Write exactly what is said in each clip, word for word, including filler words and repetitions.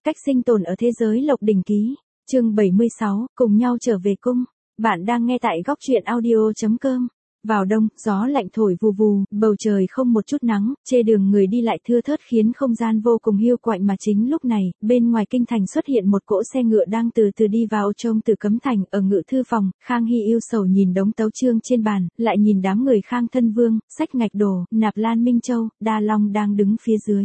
Cách sinh tồn ở thế giới Lộc Đỉnh Ký, chương bảy mươi sáu, cùng nhau trở về cung. Bạn đang nghe tại góc truyện audio chấm com. Vào đông, gió lạnh thổi vù vù, bầu trời không một chút nắng, chê đường người đi lại thưa thớt khiến không gian vô cùng hiu quạnh, mà chính lúc này, bên ngoài kinh thành xuất hiện một cỗ xe ngựa đang từ từ đi vào trông từ cấm thành. Ở ngự thư phòng, Khang Hy yêu sầu nhìn đống tấu chương trên bàn, lại nhìn đám người Khang Thân Vương, Sách Ngạch Đồ, Nạp Lan Minh Châu, Đa Long đang đứng phía dưới.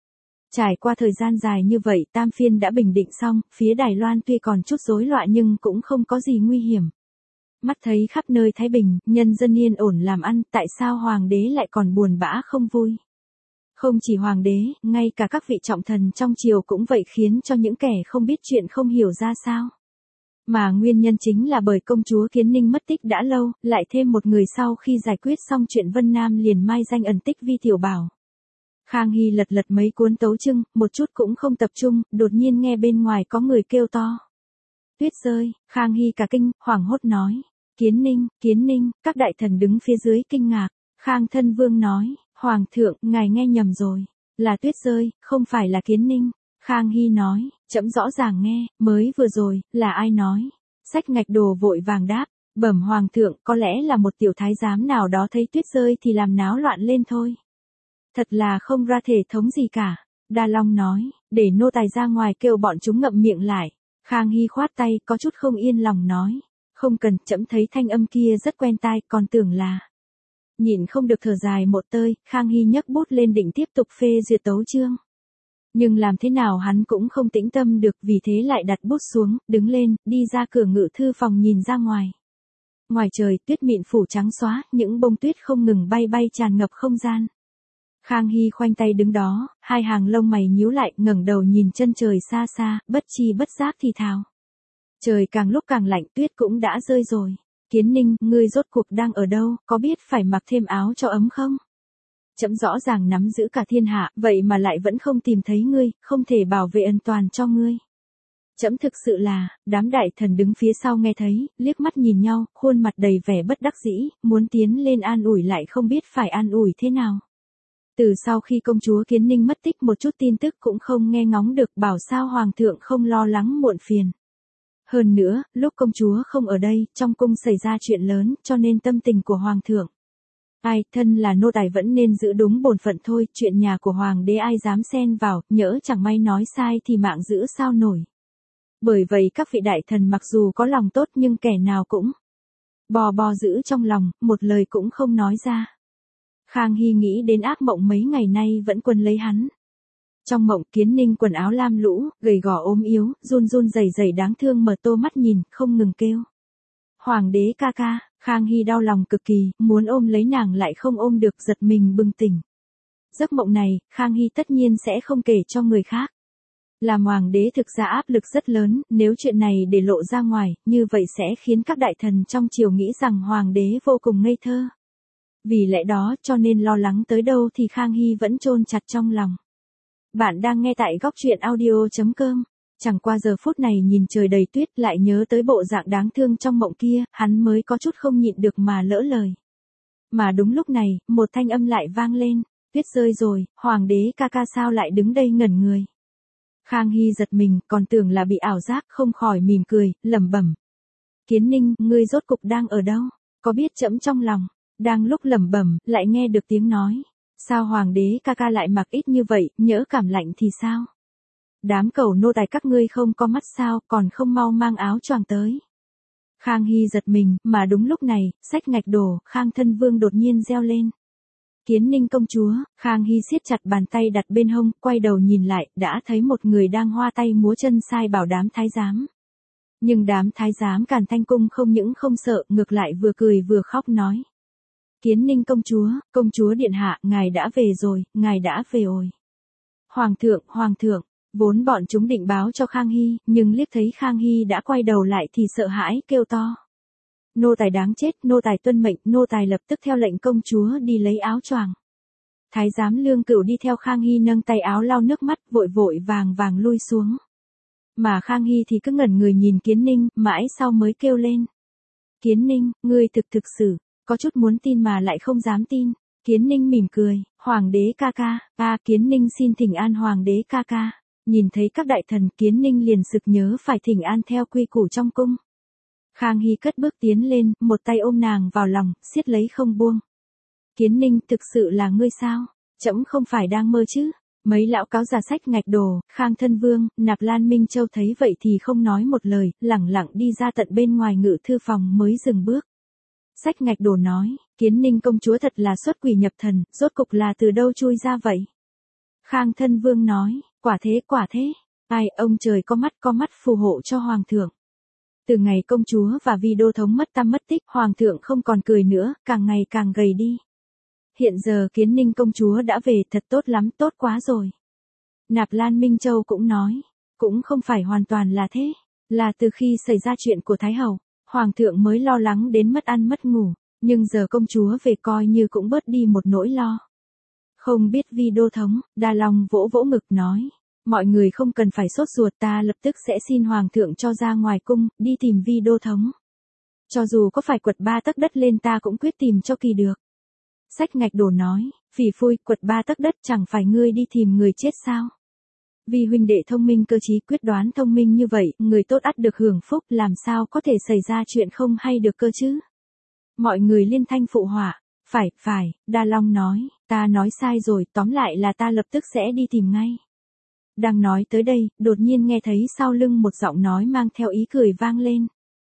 Trải qua thời gian dài như vậy, Tam Phiên đã bình định xong, phía Đài Loan tuy còn chút rối loạn nhưng cũng không có gì nguy hiểm. Mắt thấy khắp nơi thái bình, nhân dân yên ổn làm ăn, tại sao hoàng đế lại còn buồn bã không vui? Không chỉ hoàng đế, ngay cả các vị trọng thần trong triều cũng vậy, khiến cho những kẻ không biết chuyện không hiểu ra sao. Mà nguyên nhân chính là bởi công chúa Kiến Ninh mất tích đã lâu, lại thêm một người sau khi giải quyết xong chuyện Vân Nam liền mai danh ẩn tích Vi Tiểu Bảo. Khang Hy lật lật mấy cuốn tấu chương, một chút cũng không tập trung, đột nhiên nghe bên ngoài có người kêu to. Tuyết rơi. Khang Hy cả kinh, hoảng hốt nói. Kiến Ninh, Kiến Ninh. Các đại thần đứng phía dưới kinh ngạc. Khang Thân Vương nói, Hoàng thượng, ngài nghe nhầm rồi. Là tuyết rơi, không phải là Kiến Ninh. Khang Hy nói, trẫm rõ ràng nghe, mới vừa rồi, là ai nói? Sách Ngạch Đồ vội vàng đáp, bẩm Hoàng thượng, có lẽ là một tiểu thái giám nào đó thấy tuyết rơi thì làm náo loạn lên thôi. Thật là không ra thể thống gì cả. Đa Long nói, để nô tài ra ngoài kêu bọn chúng ngậm miệng lại. Khang Hy khoát tay, có chút không yên lòng nói. Không cần, trẫm thấy thanh âm kia rất quen tai, còn tưởng là. Nhịn không được thở dài một tơi, Khang Hy nhấc bút lên định tiếp tục phê duyệt tấu chương. Nhưng làm thế nào hắn cũng không tĩnh tâm được, vì thế lại đặt bút xuống, đứng lên, đi ra cửa ngự thư phòng nhìn ra ngoài. Ngoài trời tuyết mịn phủ trắng xóa, những bông tuyết không ngừng bay bay tràn ngập không gian. Khang Hy khoanh tay đứng đó, hai hàng lông mày nhíu lại, ngẩng đầu nhìn chân trời xa xa, bất chi bất giác thì thào. Trời càng lúc càng lạnh, tuyết cũng đã rơi rồi. Kiến Ninh, ngươi rốt cuộc đang ở đâu, có biết phải mặc thêm áo cho ấm không? Trẫm rõ ràng nắm giữ cả thiên hạ, vậy mà lại vẫn không tìm thấy ngươi, không thể bảo vệ an toàn cho ngươi. Trẫm thực sự là, đám đại thần đứng phía sau nghe thấy, liếc mắt nhìn nhau, khuôn mặt đầy vẻ bất đắc dĩ, muốn tiến lên an ủi lại không biết phải an ủi thế nào. Từ sau khi công chúa Kiến Ninh mất tích một chút tin tức cũng không nghe ngóng được, bảo sao hoàng thượng không lo lắng muộn phiền. Hơn nữa, lúc công chúa không ở đây, trong cung xảy ra chuyện lớn, cho nên tâm tình của hoàng thượng. Ai, thân là nô tài vẫn nên giữ đúng bổn phận thôi, chuyện nhà của hoàng đế ai dám xen vào, nhỡ chẳng may nói sai thì mạng giữ sao nổi. Bởi vậy các vị đại thần mặc dù có lòng tốt nhưng kẻ nào cũng bò bò giữ trong lòng, một lời cũng không nói ra. Khang Hy nghĩ đến ác mộng mấy ngày nay vẫn quấn lấy hắn. Trong mộng, Kiến Ninh quần áo lam lũ, gầy gò ốm yếu, run run rẩy rẩy đáng thương mở to mắt nhìn, không ngừng kêu. Hoàng đế ca ca. Khang Hy đau lòng cực kỳ, muốn ôm lấy nàng lại không ôm được, giật mình bừng tỉnh. Giấc mộng này, Khang Hy tất nhiên sẽ không kể cho người khác. Làm hoàng đế thực ra áp lực rất lớn, nếu chuyện này để lộ ra ngoài, như vậy sẽ khiến các đại thần trong triều nghĩ rằng hoàng đế vô cùng ngây thơ. Vì lẽ đó cho nên lo lắng tới đâu thì Khang Hy vẫn chôn chặt trong lòng. Bạn đang nghe tại góc truyện audio chấm com. Chẳng qua giờ phút này nhìn trời đầy tuyết lại nhớ tới bộ dạng đáng thương trong mộng kia, hắn mới có chút không nhịn được mà lỡ lời. Mà đúng lúc này, một thanh âm lại vang lên, tuyết rơi rồi, hoàng đế ca ca sao lại đứng đây ngẩn người. Khang Hy giật mình, còn tưởng là bị ảo giác, không khỏi mỉm cười, lẩm bẩm. Kiến Ninh, ngươi rốt cục đang ở đâu, có biết trẫm trong lòng. Đang lúc lẩm bẩm, lại nghe được tiếng nói. Sao hoàng đế ca ca lại mặc ít như vậy, nhỡ cảm lạnh thì sao? Đám cẩu nô tài các ngươi không có mắt sao, còn không mau mang áo choàng tới. Khang Hy giật mình, mà đúng lúc này, Sách Ngạch Đồ, Khang Thân Vương đột nhiên reo lên. Kiến Ninh công chúa. Khang Hy siết chặt bàn tay đặt bên hông, quay đầu nhìn lại, đã thấy một người đang hoa tay múa chân sai bảo đám thái giám. Nhưng đám thái giám Càn Thanh cung không những không sợ, ngược lại vừa cười vừa khóc nói. Kiến Ninh công chúa, công chúa điện hạ, ngài đã về rồi, ngài đã về rồi. Hoàng thượng, hoàng thượng, vốn bọn chúng định báo cho Khang Hy, nhưng liếc thấy Khang Hy đã quay đầu lại thì sợ hãi kêu to. Nô tài đáng chết, nô tài tuân mệnh, nô tài lập tức theo lệnh công chúa đi lấy áo choàng. Thái giám Lương Cửu đi theo Khang Hy nâng tay áo lau nước mắt, vội vội vàng vàng lui xuống. Mà Khang Hy thì cứ ngẩn người nhìn Kiến Ninh, mãi sau mới kêu lên. Kiến Ninh, ngươi thực thực sự. Có chút muốn tin mà lại không dám tin. Kiến Ninh mỉm cười, hoàng đế ca ca, a Kiến Ninh xin thỉnh an hoàng đế ca ca. Nhìn thấy các đại thần, Kiến Ninh liền sực nhớ phải thỉnh an theo quy củ trong cung. Khang Hy cất bước tiến lên, một tay ôm nàng vào lòng, siết lấy không buông. Kiến Ninh, thực sự là ngươi sao? Trẫm không phải đang mơ chứ? Mấy lão cáo già sách ngạch đồ, Khang Thân Vương, Nạp Lan Minh Châu thấy vậy thì không nói một lời, lẳng lặng đi ra tận bên ngoài ngự thư phòng mới dừng bước. Sách ngạch đồ nói, Kiến Ninh công chúa thật là xuất quỷ nhập thần, rốt cục là từ đâu chui ra vậy? Khang Thân Vương nói, quả thế quả thế, ai, ông trời có mắt có mắt phù hộ cho Hoàng thượng. Từ ngày công chúa và Vi Đô Thống mất tăm mất tích, Hoàng thượng không còn cười nữa, càng ngày càng gầy đi. Hiện giờ Kiến Ninh công chúa đã về, thật tốt lắm, tốt quá rồi. Nạp Lan Minh Châu cũng nói, cũng không phải hoàn toàn là thế, là từ khi xảy ra chuyện của Thái Hậu, Hoàng thượng mới lo lắng đến mất ăn mất ngủ, nhưng giờ công chúa về coi như cũng bớt đi một nỗi lo. Không biết Vi Đô Thống, Đa Long vỗ vỗ ngực nói, mọi người không cần phải sốt ruột, ta lập tức sẽ xin Hoàng thượng cho ra ngoài cung, đi tìm Vi Đô Thống. Cho dù có phải quật ba tấc đất lên ta cũng quyết tìm cho kỳ được. Sách ngạch đồ nói, phỉ phui, quật ba tấc đất chẳng phải ngươi đi tìm người chết sao? Vì huynh đệ thông minh cơ trí quyết đoán thông minh như vậy, người tốt ắt được hưởng phúc, làm sao có thể xảy ra chuyện không hay được cơ chứ? Mọi người liên thanh phụ họa, phải, phải, Đa Long nói, ta nói sai rồi, tóm lại là ta lập tức sẽ đi tìm ngay. Đang nói tới đây, đột nhiên nghe thấy sau lưng một giọng nói mang theo ý cười vang lên.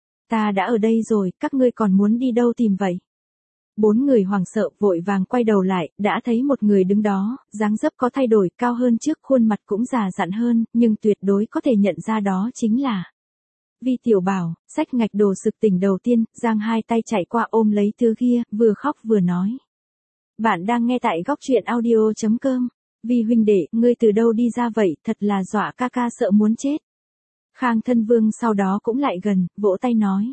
Ta đã ở đây rồi, các ngươi còn muốn đi đâu tìm vậy? Bốn người hoảng sợ vội vàng quay đầu lại, đã thấy một người đứng đó, dáng dấp có thay đổi, cao hơn trước, khuôn mặt cũng già dặn hơn, nhưng tuyệt đối có thể nhận ra đó chính là Vi Tiểu Bảo. Sách ngạch đồ sực tỉnh đầu tiên, giang hai tay chạy qua ôm lấy thứ kia, vừa khóc vừa nói. Bạn đang nghe tại góc truyện audio chấm com. Vi huynh đệ, ngươi từ đâu đi ra vậy, thật là dọa ca ca sợ muốn chết. Khang Thân Vương sau đó cũng lại gần, vỗ tay nói.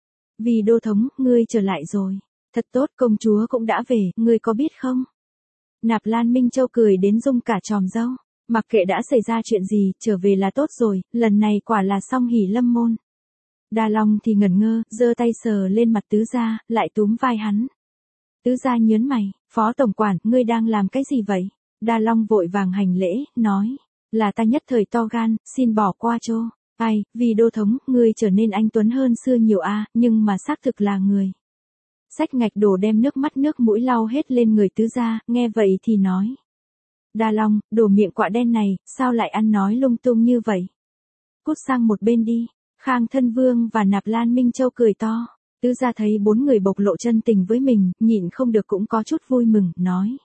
Vi Đô Thống, ngươi trở lại rồi. Thật tốt, công chúa cũng đã về, ngươi có biết không? Nạp Lan Minh Châu cười đến rung cả tròm râu. Mặc kệ đã xảy ra chuyện gì, trở về là tốt rồi, lần này quả là song hỷ lâm môn. Đa Long thì ngẩn ngơ, giơ tay sờ lên mặt Tứ Gia, lại túm vai hắn. Tứ Gia nhớn mày, Phó Tổng Quản, ngươi đang làm cái gì vậy? Đa Long vội vàng hành lễ, nói, là ta nhất thời to gan, xin bỏ qua cho. Ai, Vi Đô Thống, ngươi trở nên anh tuấn hơn xưa nhiều a, nhưng mà xác thực là người. Sách ngạch đồ đem nước mắt nước mũi lau hết lên người Tứ Gia, nghe vậy thì nói. Đa Long, đồ miệng quạ đen này, sao lại ăn nói lung tung như vậy? Cút sang một bên đi. Khang Thân Vương và Nạp Lan Minh Châu cười to. Tứ Gia thấy bốn người bộc lộ chân tình với mình, nhịn không được cũng có chút vui mừng, nói.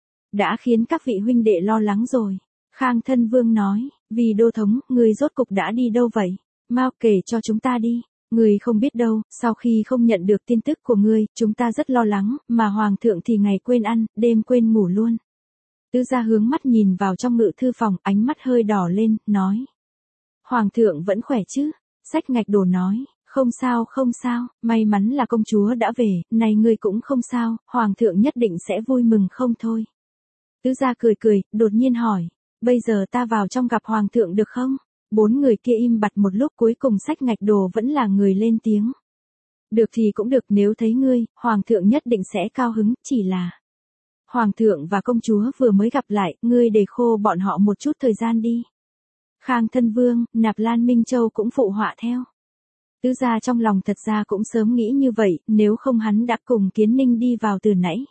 Đã khiến các vị huynh đệ lo lắng rồi. Khang Thân Vương nói, Vi Đô Thống, người rốt cục đã đi đâu vậy? Mau kể cho chúng ta đi. Người không biết đâu, sau khi không nhận được tin tức của ngươi, chúng ta rất lo lắng, mà Hoàng thượng thì ngày quên ăn, đêm quên ngủ luôn. Tứ Gia hướng mắt nhìn vào trong ngự thư phòng, ánh mắt hơi đỏ lên, nói. Hoàng thượng vẫn khỏe chứ? Sách ngạch đồ nói, không sao không sao, may mắn là công chúa đã về, này ngươi cũng không sao, Hoàng thượng nhất định sẽ vui mừng không thôi. Tứ Gia cười cười, đột nhiên hỏi, bây giờ ta vào trong gặp Hoàng thượng được không? Bốn người kia im bặt một lúc, cuối cùng sách ngạch đồ vẫn là người lên tiếng. Được thì cũng được, nếu thấy ngươi, Hoàng thượng nhất định sẽ cao hứng, chỉ là Hoàng thượng và công chúa vừa mới gặp lại, ngươi để khô bọn họ một chút thời gian đi. Khang Thân Vương, Nạp Lan Minh Châu cũng phụ họa theo. Tứ Gia trong lòng thật ra cũng sớm nghĩ như vậy, nếu không hắn đã cùng Kiến Ninh đi vào từ nãy.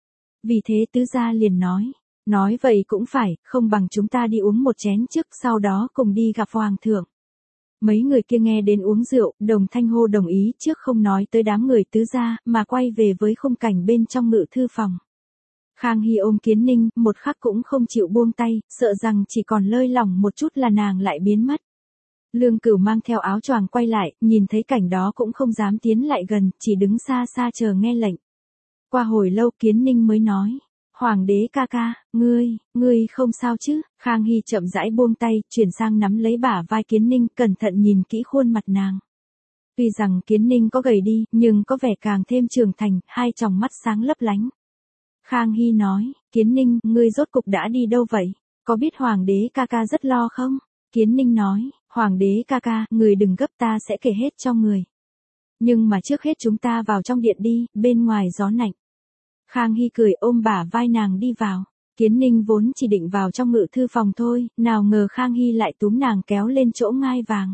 Vì thế Tứ Gia liền nói, nói vậy cũng phải, không bằng chúng ta đi uống một chén trước, sau đó cùng đi gặp Hoàng thượng. Mấy người kia nghe đến uống rượu, đồng thanh hô đồng ý, trước không nói tới đám người Tứ Gia, mà quay về với khung cảnh bên trong ngự thư phòng. Khang Hy ôm Kiến Ninh, một khắc cũng không chịu buông tay, sợ rằng chỉ còn lơi lỏng một chút là nàng lại biến mất. Lương Cửu mang theo áo choàng quay lại, nhìn thấy cảnh đó cũng không dám tiến lại gần, chỉ đứng xa xa chờ nghe lệnh. Qua hồi lâu Kiến Ninh mới nói, Hoàng đế ca ca, ngươi, ngươi không sao chứ? Khang Hy chậm rãi buông tay, chuyển sang nắm lấy bả vai Kiến Ninh, cẩn thận nhìn kỹ khuôn mặt nàng. Tuy rằng Kiến Ninh có gầy đi, nhưng có vẻ càng thêm trưởng thành, hai tròng mắt sáng lấp lánh. Khang Hy nói, Kiến Ninh, ngươi rốt cục đã đi đâu vậy? Có biết Hoàng đế ca ca rất lo không? Kiến Ninh nói, Hoàng đế ca ca, người đừng gấp, ta sẽ kể hết cho người. Nhưng mà trước hết chúng ta vào trong điện đi, bên ngoài gió lạnh. Khang Hy cười ôm bả vai nàng đi vào. Kiến Ninh vốn chỉ định vào trong ngự thư phòng thôi, nào ngờ Khang Hy lại túm nàng kéo lên chỗ ngai vàng.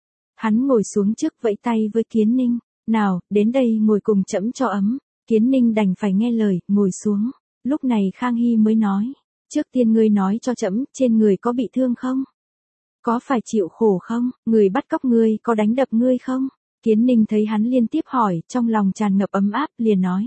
Hắn ngồi xuống trước vẫy tay với Kiến Ninh, nào, đến đây ngồi cùng trẫm cho ấm. Kiến Ninh đành phải nghe lời, ngồi xuống. Lúc này Khang Hy mới nói, trước tiên ngươi nói cho trẫm, trên người có bị thương không? Có phải chịu khổ không? Người bắt cóc ngươi có đánh đập ngươi không? Kiến Ninh thấy hắn liên tiếp hỏi, trong lòng tràn ngập ấm áp, liền nói.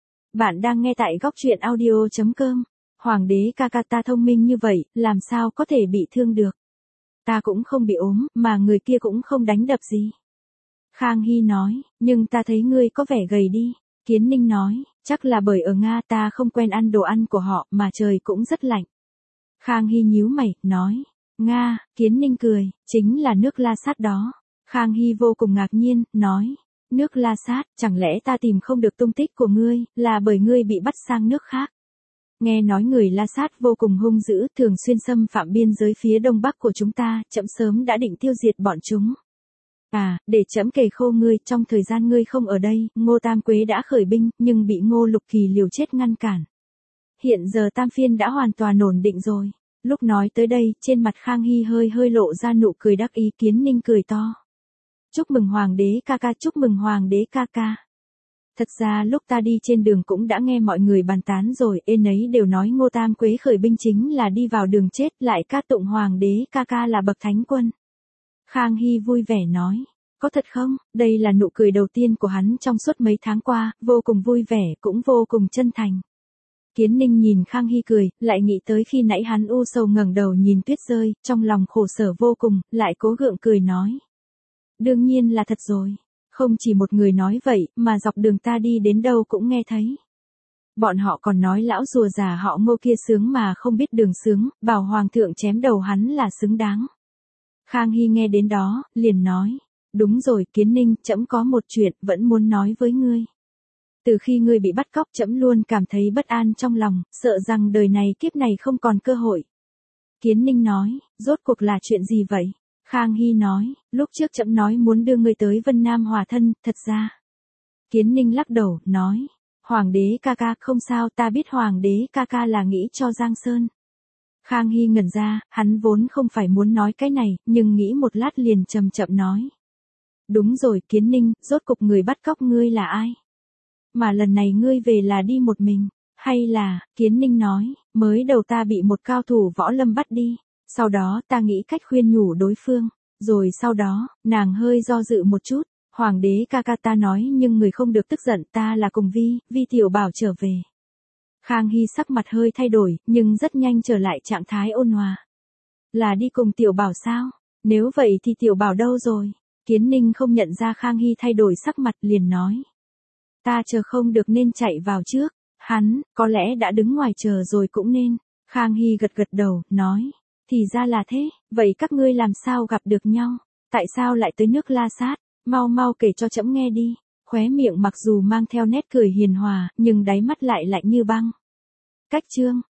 Bạn đang nghe tại góc truyện audio chấm com. Hoàng đế ca ca ta thông minh như vậy, làm sao có thể bị thương được? Ta cũng không bị ốm, mà người kia cũng không đánh đập gì. Khang Hy nói, nhưng ta thấy ngươi có vẻ gầy đi. Kiến Ninh nói, chắc là bởi ở Nga ta không quen ăn đồ ăn của họ mà trời cũng rất lạnh. Khang Hy nhíu mày, nói, Nga, Kiến Ninh cười, chính là nước La Sát đó. Khang Hy vô cùng ngạc nhiên, nói, nước La Sát, chẳng lẽ ta tìm không được tung tích của ngươi, là bởi ngươi bị bắt sang nước khác. Nghe nói người La Sát vô cùng hung dữ, thường xuyên xâm phạm biên giới phía đông bắc của chúng ta, trẫm sớm đã định tiêu diệt bọn chúng. À, để trẫm kể khô ngươi, trong thời gian ngươi không ở đây, Ngô Tam Quế đã khởi binh, nhưng bị Ngô Lục Kỳ liều chết ngăn cản. Hiện giờ Tam Phiên đã hoàn toàn ổn định rồi. Lúc nói tới đây, trên mặt Khang Hy hơi hơi lộ ra nụ cười đắc ý. Kiến Ninh cười to. Chúc mừng Hoàng đế ca ca, chúc mừng Hoàng đế ca ca. Thật ra lúc ta đi trên đường cũng đã nghe mọi người bàn tán rồi, ên ấy đều nói Ngô Tam Quế khởi binh chính là đi vào đường chết, lại ca tụng Hoàng đế ca ca là bậc thánh quân. Khang Hy vui vẻ nói, có thật không? Đây là nụ cười đầu tiên của hắn trong suốt mấy tháng qua, vô cùng vui vẻ, cũng vô cùng chân thành. Kiến Ninh nhìn Khang Hy cười, lại nghĩ tới khi nãy hắn u sầu ngẩng đầu nhìn tuyết rơi, trong lòng khổ sở vô cùng, lại cố gượng cười nói. Đương nhiên là thật rồi. Không chỉ một người nói vậy, mà dọc đường ta đi đến đâu cũng nghe thấy. Bọn họ còn nói lão rùa già họ Ngô kia sướng mà không biết đường sướng, bảo hoàng thượng chém đầu hắn là xứng đáng. Khang Hy nghe đến đó, liền nói, đúng rồi Kiến Ninh, trẫm có một chuyện vẫn muốn nói với ngươi. Từ khi ngươi bị bắt cóc trẫm luôn cảm thấy bất an trong lòng, sợ rằng đời này kiếp này không còn cơ hội. Kiến Ninh nói, rốt cuộc là chuyện gì vậy? Khang Hy nói, lúc trước trẫm nói muốn đưa ngươi tới Vân Nam hòa thân, thật ra. Kiến Ninh lắc đầu, nói, Hoàng đế ca ca không sao, ta biết Hoàng đế ca ca là nghĩ cho Giang Sơn. Khang Hy ngẩn ra, hắn vốn không phải muốn nói cái này, nhưng nghĩ một lát liền chậm chậm nói. Đúng rồi Kiến Ninh, rốt cục người bắt cóc ngươi là ai? Mà lần này ngươi về là đi một mình, hay là, Kiến Ninh nói, mới đầu ta bị một cao thủ võ lâm bắt đi. Sau đó ta nghĩ cách khuyên nhủ đối phương, rồi sau đó, nàng hơi do dự một chút, Hoàng đế ca ca ta nói nhưng người không được tức giận, ta là cùng Vi, Vi tiểu bảo trở về. Khang Hy sắc mặt hơi thay đổi, nhưng rất nhanh trở lại trạng thái ôn hòa. Là đi cùng tiểu bảo sao? Nếu vậy thì tiểu bảo đâu rồi? Kiến Ninh không nhận ra Khang Hy thay đổi sắc mặt liền nói. Ta chờ không được nên chạy vào trước, hắn, có lẽ đã đứng ngoài chờ rồi cũng nên. Khang Hy gật gật đầu, nói. Thì ra là thế, vậy các ngươi làm sao gặp được nhau? Tại sao lại tới nước La Sát? Mau mau kể cho trẫm nghe đi. Khóe miệng mặc dù mang theo nét cười hiền hòa, nhưng đáy mắt lại lạnh như băng. Cách chương